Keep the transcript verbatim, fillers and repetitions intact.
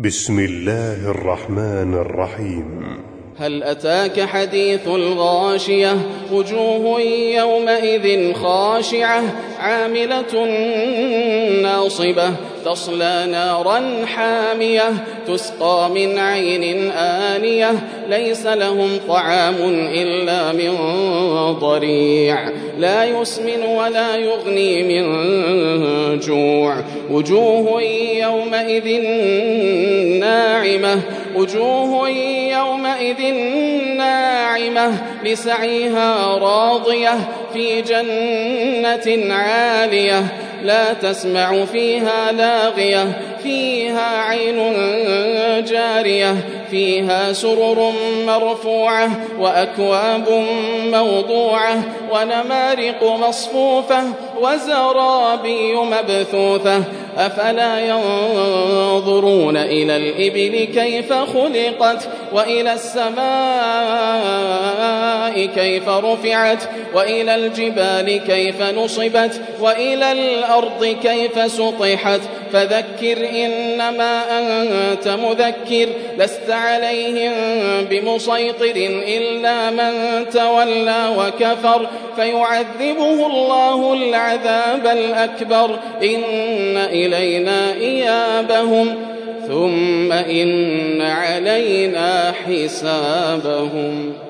بسم الله الرحمن الرحيم. هل أتاك حديث الغاشية وجوه يومئذ خاشعة عاملة ناصبة تصلى نارا حامية تسقى من عين آنية ليس لهم طعام إلا من ضريع لا يسمن ولا يغني من جوع وجوه يومئذ ناعمة وجوه يومئذ ناعمة لسعيها راضية في جنة عالية لا تسمع فيها لاغية فيها عين جارية فيها سرر مرفوعة وأكواب موضوعة ونمارق مصفوفة وزرابي مبثوثة أفلا ينظرون إلى الإبل كيف خلقت وإلى السماء كيف رفعت وإلى الجبال كيف نصبت وإلى الأرض كيف سطحت فذكر إنما أنت مذكر لست عليهم بمسيطر إلا من تولى وكفر فيعذبه الله العذاب الأكبر إن إلينا إيابهم ثم إن علينا حسابهم.